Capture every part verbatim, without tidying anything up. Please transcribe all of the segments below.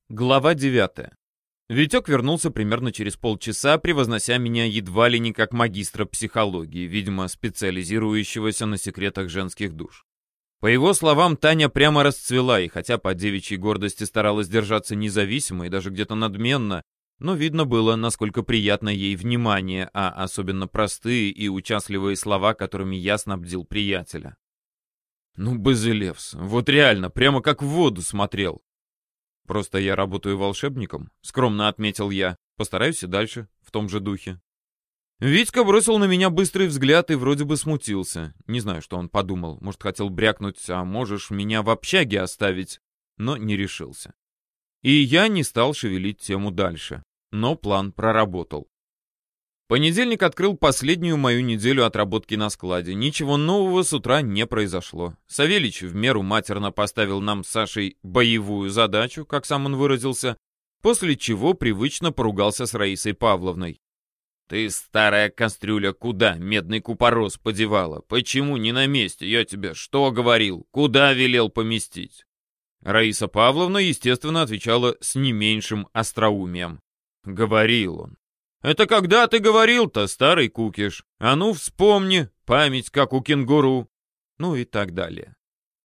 Глава девятая. Витек вернулся примерно через полчаса, превознося меня едва ли не как магистра психологии, видимо, специализирующегося на секретах женских душ. По его словам, Таня прямо расцвела, и хотя по девичьей гордости старалась держаться независимо и даже где-то надменно, но видно было, насколько приятно ей внимание, а особенно простые и участливые слова, которыми я снабдил приятеля. Ну, Базилевс, вот реально, прямо как в воду смотрел. «Просто я работаю волшебником», — скромно отметил я. «Постараюсь и дальше, в том же духе». Витька бросил на меня быстрый взгляд и вроде бы смутился. Не знаю, что он подумал. Может, хотел брякнуть, а можешь меня в общаге оставить, но не решился. И я не стал шевелить тему дальше. Но план проработал. Понедельник открыл последнюю мою неделю отработки на складе. Ничего нового с утра не произошло. Савельич в меру матерно поставил нам с Сашей боевую задачу, как сам он выразился, после чего привычно поругался с Раисой Павловной. «Ты, старая кастрюля, куда медный купорос подевала? Почему не на месте? Я тебе что говорил? Куда велел поместить?» Раиса Павловна, естественно, отвечала с не меньшим остроумием. Говорил он. «Это когда ты говорил-то, старый кукиш? А ну вспомни, память как у кенгуру». Ну и так далее.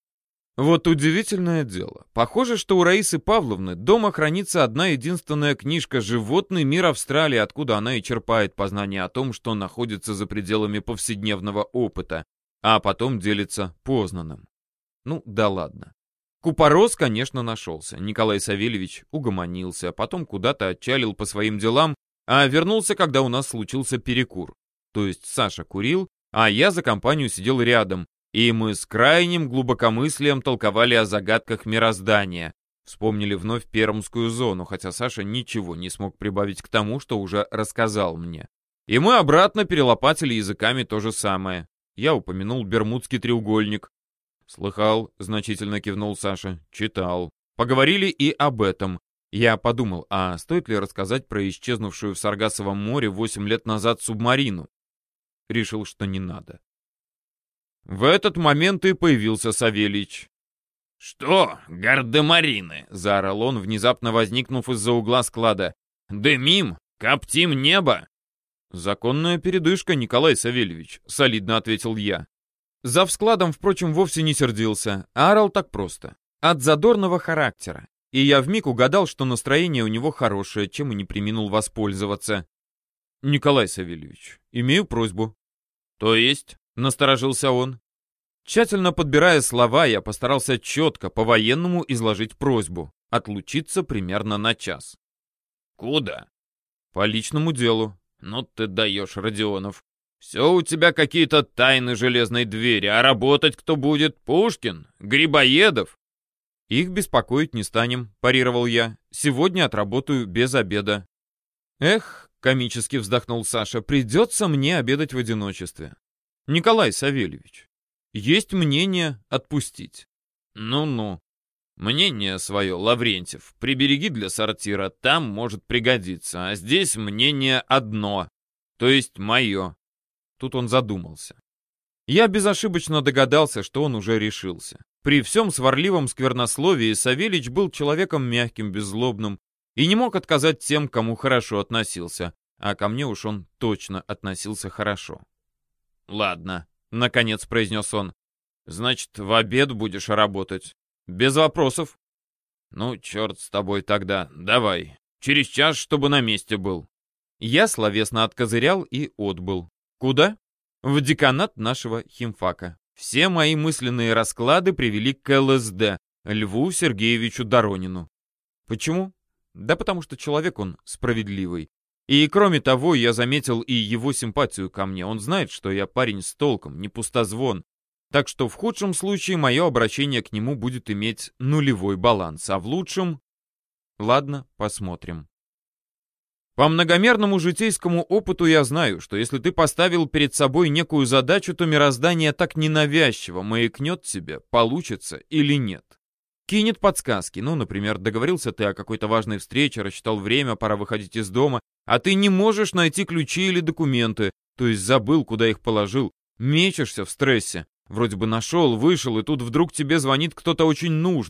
Вот удивительное дело. Похоже, что у Раисы Павловны дома хранится одна единственная книжка «Животный мир Австралии», откуда она и черпает познание о том, что находится за пределами повседневного опыта, а потом делится познанным. Ну да ладно. Купорос, конечно, нашелся. Николай Савельевич угомонился, потом куда-то отчалил по своим делам, а вернулся, когда у нас случился перекур. То есть Саша курил, а я за компанию сидел рядом, и мы с крайним глубокомыслием толковали о загадках мироздания. Вспомнили вновь пермскую зону, хотя Саша ничего не смог прибавить к тому, что уже рассказал мне. И мы обратно перелопатили языками то же самое. Я упомянул Бермудский треугольник. «Слыхал», — значительно кивнул Саша. «Читал». Поговорили и об этом. Я подумал, а стоит ли рассказать про исчезнувшую в Саргассовом море восемь лет назад субмарину? Решил, что не надо. В этот момент и появился Савельич. «Что, гардемарины?» — заорал он, внезапно возникнув из-за угла склада. «Дымим? Коптим небо?» «Законная передышка, Николай Савельевич», — солидно ответил я. Зав складом, впрочем, вовсе не сердился, а орал так просто. От задорного характера. И я вмиг угадал, что настроение у него хорошее, чем и не преминул воспользоваться. «Николай Савельевич, имею просьбу». «То есть?» — насторожился он. Тщательно подбирая слова, я постарался четко, по-военному изложить просьбу. Отлучиться примерно на час. «Куда?» «По личному делу». «Ну ты даешь, Родионов. Все у тебя какие-то тайны железной двери, а работать кто будет? Пушкин? Грибоедов?» «Их беспокоить не станем», — парировал я. «Сегодня отработаю без обеда». «Эх», — комически вздохнул Саша, — «придется мне обедать в одиночестве». «Николай Савельевич, есть мнение отпустить». «Ну-ну. Мнение свое, Лаврентьев, прибереги для сортира, там может пригодиться, а здесь мнение одно, то есть мое». Тут он задумался. Я безошибочно догадался, что он уже решился. При всем сварливом сквернословии Савельич был человеком мягким, беззлобным и не мог отказать тем, кому хорошо относился, а ко мне уж он точно относился хорошо. «Ладно», — наконец произнес он, — «значит, в обед будешь работать?» «Без вопросов». «Ну, черт с тобой тогда, давай, через час, чтобы на месте был». Я словесно откозырял и отбыл. Куда? В деканат нашего химфака. Все мои мысленные расклады привели к ЛСД, Льву Сергеевичу Доронину. Почему? Да потому что человек он справедливый. И кроме того, я заметил и его симпатию ко мне. Он знает, что я парень с толком, не пустозвон. Так что в худшем случае мое обращение к нему будет иметь нулевой баланс, а в лучшем... Ладно, посмотрим. По многомерному житейскому опыту я знаю, что если ты поставил перед собой некую задачу, то мироздание так ненавязчиво маякнет тебе, получится или нет. Кинет подсказки, ну, например, договорился ты о какой-то важной встрече, рассчитал время, пора выходить из дома, а ты не можешь найти ключи или документы, то есть забыл, куда их положил, мечешься в стрессе. Вроде бы нашел, вышел, и тут вдруг тебе звонит кто-то очень нужный.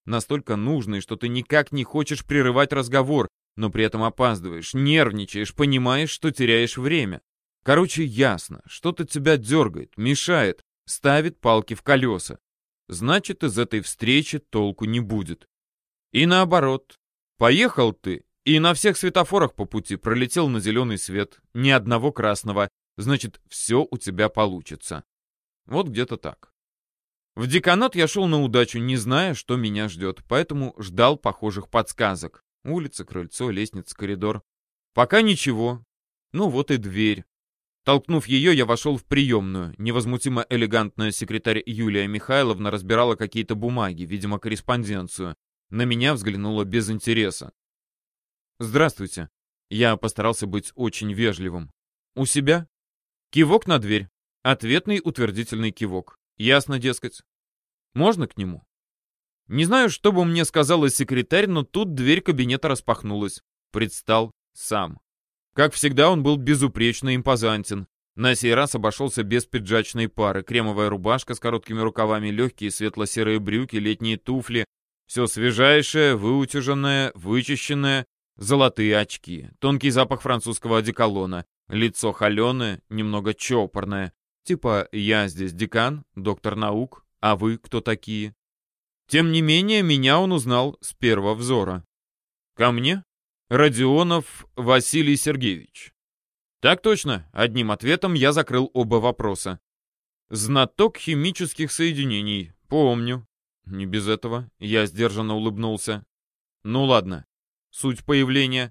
Настолько нужный, что ты никак не хочешь прерывать разговор, но при этом опаздываешь, нервничаешь, понимаешь, что теряешь время. Короче, ясно, что-то тебя дергает, мешает, ставит палки в колеса. Значит, из этой встречи толку не будет. И наоборот. Поехал ты, и на всех светофорах по пути пролетел на зеленый свет, ни одного красного. Значит, все у тебя получится. Вот где-то так. В деканат я шел на удачу, не зная, что меня ждет, поэтому ждал похожих подсказок. Улица, крыльцо, лестница, коридор. Пока ничего. Ну вот и дверь. Толкнув ее, я вошел в приемную. Невозмутимо элегантная секретарь Юлия Михайловна разбирала какие-то бумаги, видимо, корреспонденцию. На меня взглянула без интереса. «Здравствуйте». Я постарался быть очень вежливым. «У себя?» Кивок на дверь. Ответный утвердительный кивок. Ясно, дескать. Можно к нему? Не знаю, что бы мне сказала секретарь, но тут дверь кабинета распахнулась. Предстал сам. Как всегда, он был безупречно импозантен. На сей раз обошелся без пиджачной пары. Кремовая рубашка с короткими рукавами, легкие светло-серые брюки, летние туфли. Все свежайшее, выутюженное, вычищенное. Золотые очки. Тонкий запах французского одеколона. Лицо холеное, немного чопорное. Типа «я здесь декан, доктор наук, а вы кто такие?» Тем не менее, меня он узнал с первого взора. «Ко мне? Родионов Василий Сергеевич». «Так точно», одним ответом я закрыл оба вопроса. «Знаток химических соединений, помню». Не без этого, я сдержанно улыбнулся. «Ну ладно, суть появления.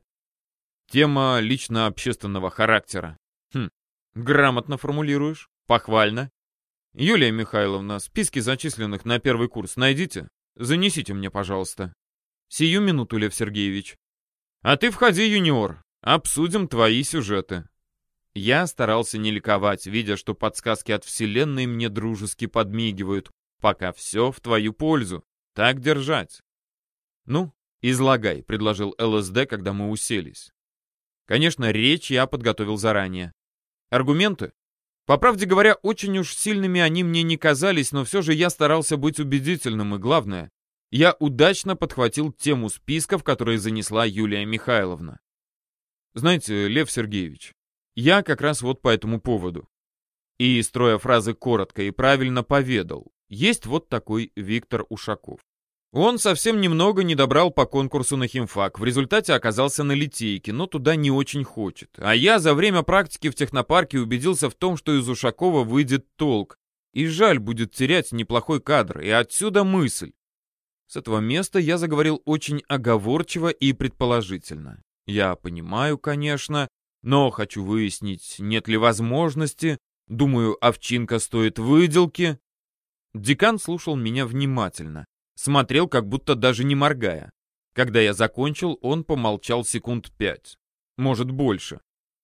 Тема лично-общественного характера». «Хм, грамотно формулируешь. Похвально. Юлия Михайловна, списки зачисленных на первый курс найдите. Занесите мне, пожалуйста». «Сию минуту, Лев Сергеевич». «А ты входи, юниор. Обсудим твои сюжеты». Я старался не ликовать, видя, что подсказки от вселенной мне дружески подмигивают. Пока все в твою пользу. Так держать. «Ну, излагай», — предложил ЛСД, когда мы уселись. Конечно, речь я подготовил заранее. Аргументы? По правде говоря, очень уж сильными они мне не казались, но все же я старался быть убедительным, и главное, я удачно подхватил тему списков, которые занесла Юлия Михайловна. Знаете, Лев Сергеевич, я как раз вот по этому поводу. И, строя фразы коротко и правильно, поведал. Есть вот такой Виктор Ушаков. Он совсем немного не добрал по конкурсу на химфак, в результате оказался на литейке, но туда не очень хочет. А я за время практики в технопарке убедился в том, что из Ушакова выйдет толк. И жаль будет терять неплохой кадр, и отсюда мысль. С этого места я заговорил очень оговорчиво и предположительно. Я понимаю, конечно, но хочу выяснить, нет ли возможности. Думаю, овчинка стоит выделки. Декан слушал меня внимательно. Смотрел, как будто даже не моргая. Когда я закончил, он помолчал секунд пять. Может, больше.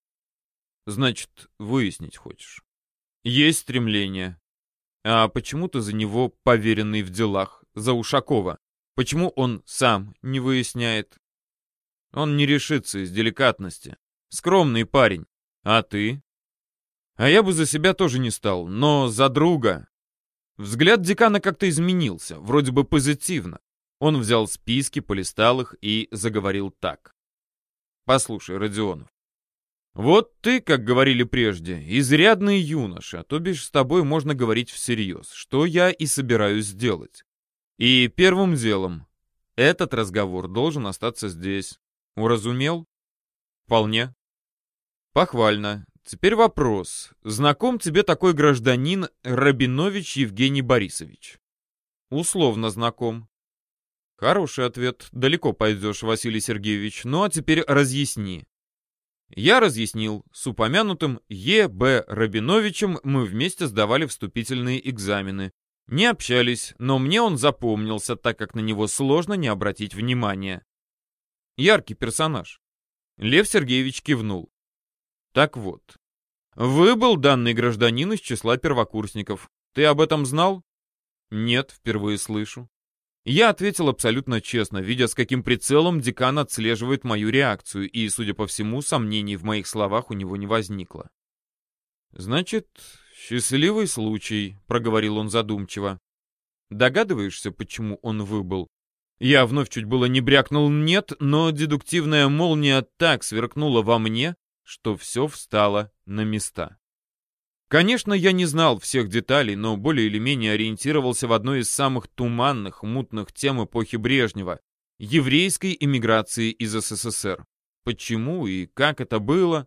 Значит, выяснить хочешь? Есть стремление. А почему ты за него поверенный в делах, за Ушакова? Почему он сам не выясняет? Он не решится из деликатности. Скромный парень. А ты? А я бы за себя тоже не стал, но за друга. Взгляд декана как-то изменился, вроде бы позитивно. Он взял списки, полистал их и заговорил так. «Послушай, Родионов, вот ты, как говорили прежде, изрядный юноша, то бишь с тобой можно говорить всерьез, что я и собираюсь сделать. И первым делом, этот разговор должен остаться здесь. Уразумел? Вполне. Похвально. Теперь вопрос. Знаком тебе такой гражданин Рабинович Евгений Борисович? Условно знаком. Хороший ответ. Далеко пойдешь, Василий Сергеевич. Ну а теперь разъясни. Я разъяснил. С упомянутым Е Б Рабиновичем мы вместе сдавали вступительные экзамены. Не общались, но мне он запомнился, так как на него сложно не обратить внимания. Яркий персонаж. Лев Сергеевич кивнул. Так вот, выбыл данный гражданин из числа первокурсников. Ты об этом знал? Нет, впервые слышу. Я ответил абсолютно честно, видя, с каким прицелом декан отслеживает мою реакцию, и, судя по всему, сомнений в моих словах у него не возникло. Значит, счастливый случай, проговорил он задумчиво. Догадываешься, почему он выбыл? Я вновь чуть было не брякнул «нет», но дедуктивная молния так сверкнула во мне, что все встало на места. Конечно, я не знал всех деталей, но более или менее ориентировался в одной из самых туманных, мутных тем эпохи Брежнева — еврейской эмиграции из СССР. Почему и как это было?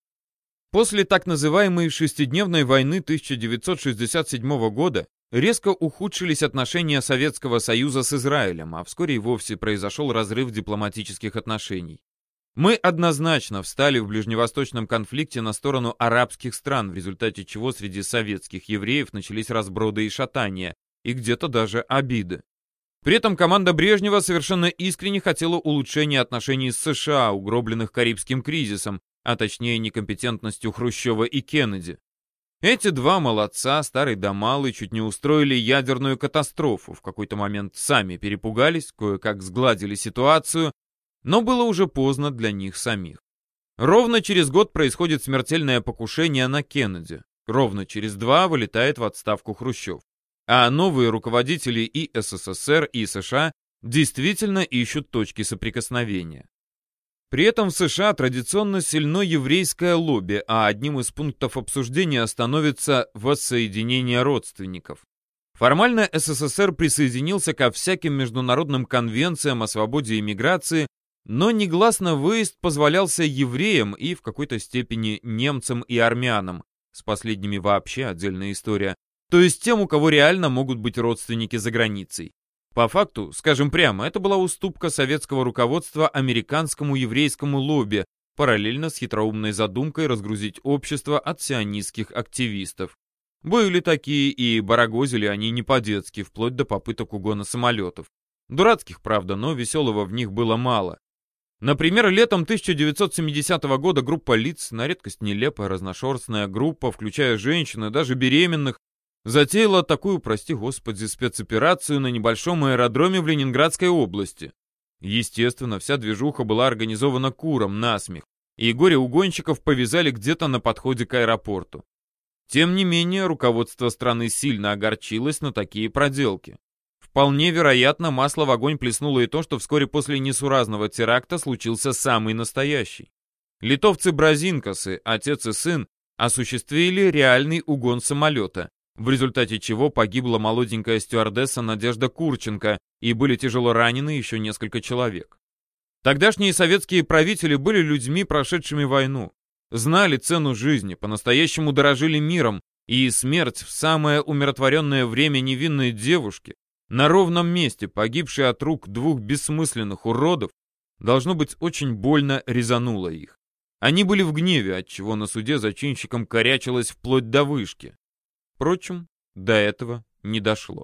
После так называемой шестидневной войны тысяча девятьсот шестьдесят седьмого года резко ухудшились отношения Советского Союза с Израилем, а вскоре и вовсе произошел разрыв дипломатических отношений. Мы однозначно встали в ближневосточном конфликте на сторону арабских стран, в результате чего среди советских евреев начались разброды и шатания, и где-то даже обиды. При этом команда Брежнева совершенно искренне хотела улучшения отношений с США, угробленных Карибским кризисом, а точнее некомпетентностью Хрущева и Кеннеди. Эти два молодца, старый да малый, чуть не устроили ядерную катастрофу, в какой-то момент сами перепугались, кое-как сгладили ситуацию, но было уже поздно для них самих. Ровно через год происходит смертельное покушение на Кеннеди. Ровно через два вылетает в отставку Хрущев. А новые руководители и СССР, и США действительно ищут точки соприкосновения. При этом в США традиционно сильно еврейское лобби, а одним из пунктов обсуждения становится воссоединение родственников. Формально СССР присоединился ко всяким международным конвенциям о свободе иммиграции, но негласно выезд позволялся евреям и в какой-то степени немцам и армянам, с последними вообще отдельная история, то есть тем, у кого реально могут быть родственники за границей. По факту, скажем прямо, это была уступка советского руководства американскому еврейскому лобби, параллельно с хитроумной задумкой разгрузить общество от сионистских активистов. Были такие, и барагозили они не по-детски, вплоть до попыток угона самолетов. Дурацких, правда, но веселого в них было мало. Например, летом тысяча девятьсот семидесятого года группа лиц, на редкость нелепая, разношерстная группа, включая женщин и даже беременных, затеяла такую, прости господи, спецоперацию на небольшом аэродроме в Ленинградской области. Естественно, вся движуха была организована куром насмех, и горе-угонщиков повязали где-то на подходе к аэропорту. Тем не менее, руководство страны сильно огорчилось на такие проделки. Вполне вероятно, масло в огонь плеснуло и то, что вскоре после несуразного теракта случился самый настоящий. Литовцы-бразинкасы, отец и сын, осуществили реальный угон самолета, в результате чего погибла молоденькая стюардесса Надежда Курченко и были тяжело ранены еще несколько человек. Тогдашние советские правители были людьми, прошедшими войну, знали цену жизни, по-настоящему дорожили миром, и смерть в самое умиротворенное время невинной девушки, на ровном месте погибшей от рук двух бессмысленных уродов, должно быть, очень больно резануло их. Они были в гневе, отчего на суде зачинщикам корячилось вплоть до вышки. Впрочем, до этого не дошло.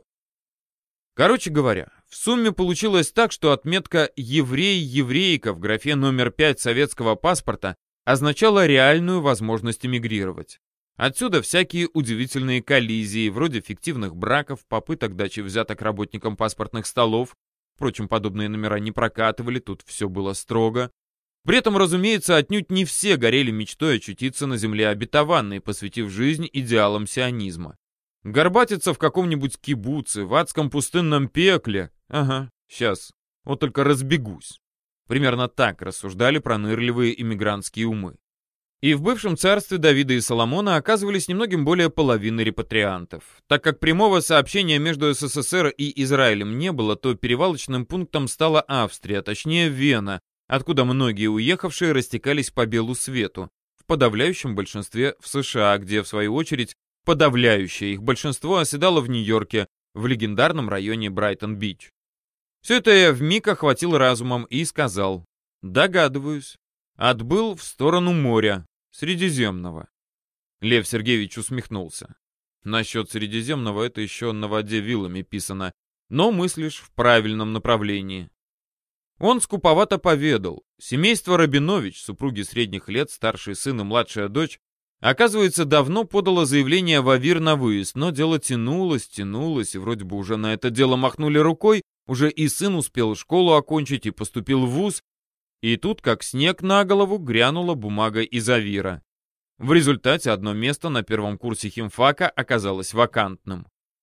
Короче говоря, в сумме получилось так, что отметка «еврей-еврейка» в графе номер пять советского паспорта означала реальную возможность эмигрировать. Отсюда всякие удивительные коллизии, вроде фиктивных браков, попыток дачи взяток работникам паспортных столов. Впрочем, подобные номера не прокатывали, тут все было строго. При этом, разумеется, отнюдь не все горели мечтой очутиться на земле обетованной, посвятив жизнь идеалам сионизма. Горбатиться в каком-нибудь кибуце, в адском пустынном пекле. Ага, сейчас, вот только разбегусь. Примерно так рассуждали пронырливые иммигрантские умы. И в бывшем царстве Давида и Соломона оказывались немногим более половины репатриантов. Так как прямого сообщения между СССР и Израилем не было, то перевалочным пунктом стала Австрия, точнее Вена, откуда многие уехавшие растекались по белу свету, в подавляющем большинстве в США, где, в свою очередь, подавляющее их большинство оседало в Нью-Йорке, в легендарном районе Брайтон-Бич. Все это я вмиг охватил разумом и сказал: «Догадываюсь». Отбыл в сторону моря, Средиземного. Лев Сергеевич усмехнулся. Насчет Средиземного это еще на воде вилами писано, но мыслишь в правильном направлении. Он скуповато поведал: семейство Рабинович, супруги средних лет, старший сын и младшая дочь, оказывается, давно подало заявление в АВИР на выезд, но дело тянулось, тянулось, и вроде бы уже на это дело махнули рукой, уже и сын успел школу окончить и поступил в вуз, и тут, как снег на голову, грянула бумага из АВИРа. В результате одно место на первом курсе химфака оказалось вакантным.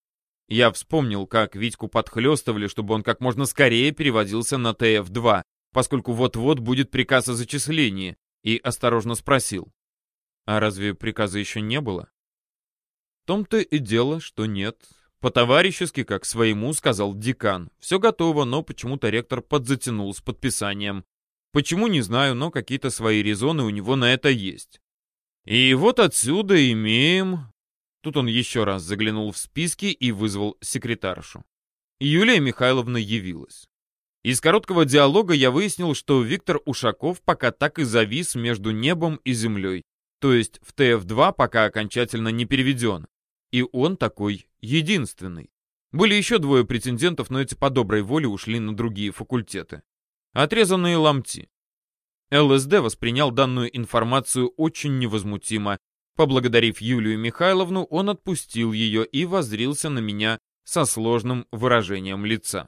Я вспомнил, как Витьку подхлёстывали, чтобы он как можно скорее переводился на Т Ф два, поскольку вот-вот будет приказ о зачислении, и осторожно спросил. А разве приказа еще не было? В том-то и дело, что нет. По-товарищески, как своему, сказал декан. Все готово, но почему-то ректор подзатянул с подписанием. Почему, не знаю, но какие-то свои резоны у него на это есть. И вот отсюда имеем... Тут он еще раз заглянул в списки и вызвал секретаршу. Юлия Михайловна явилась. Из короткого диалога я выяснил, что Виктор Ушаков пока так и завис между небом и землей, то есть в Т Ф два пока окончательно не переведен. И он такой единственный. Были еще двое претендентов, но эти по доброй воле ушли на другие факультеты. Отрезанные ломти. Л С Д воспринял данную информацию очень невозмутимо. Поблагодарив Юлию Михайловну, он отпустил ее и воззрился на меня со сложным выражением лица.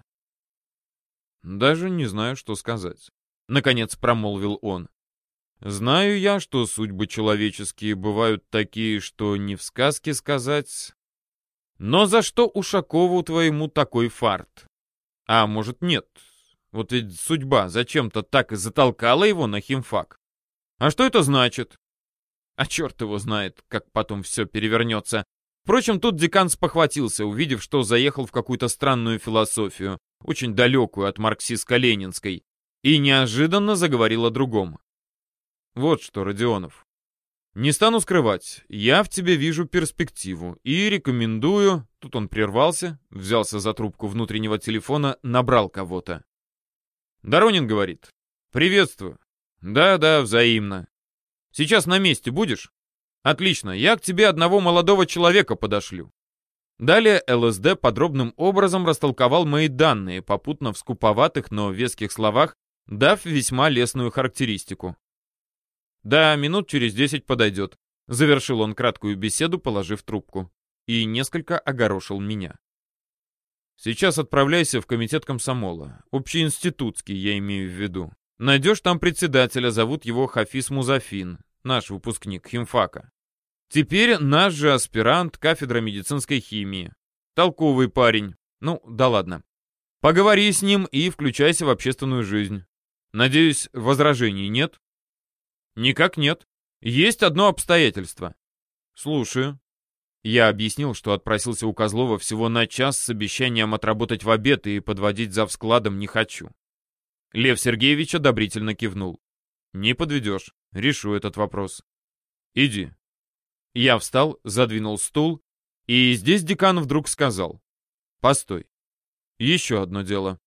«Даже не знаю, что сказать», — наконец промолвил он. «Знаю я, что судьбы человеческие бывают такие, что не в сказке сказать. Но за что Ушакову твоему такой фарт? А может, нет? Вот ведь судьба зачем-то так и затолкала его на химфак. А что это значит? А черт его знает, как потом все перевернется. Впрочем, тут декан спохватился, увидев, что заехал в какую-то странную философию, очень далекую от марксистско-ленинской, и неожиданно заговорил о другом. Вот что, Родионов, не стану скрывать, я в тебе вижу перспективу и рекомендую... Тут он прервался, взялся за трубку внутреннего телефона, набрал кого-то. Доронин говорит. «Приветствую». «Да-да, взаимно. Сейчас на месте будешь?» «Отлично, я к тебе одного молодого человека подошлю». Далее Л С Д подробным образом растолковал мои данные, попутно в скуповатых, но веских словах, дав весьма лестную характеристику. «Да, минут через десять подойдет», — завершил он краткую беседу, положив трубку. И несколько огорошил меня. «Сейчас отправляйся в комитет комсомола. Общеинститутский, я имею в виду. Найдешь там председателя, зовут его Хафиз Музафин, наш выпускник химфака. Теперь наш же аспирант, кафедра медицинской химии. Толковый парень. Ну, да ладно. Поговори с ним и включайся в общественную жизнь. Надеюсь, возражений нет?» «Никак нет. Есть одно обстоятельство». «Слушаю». Я объяснил, что отпросился у Козлова всего на час с обещанием отработать в обед и подводить завскладом не хочу. Лев Сергеевич одобрительно кивнул. «Не подведешь. Решу этот вопрос. Иди». Я встал, задвинул стул, и здесь декан вдруг сказал. «Постой. Еще одно дело.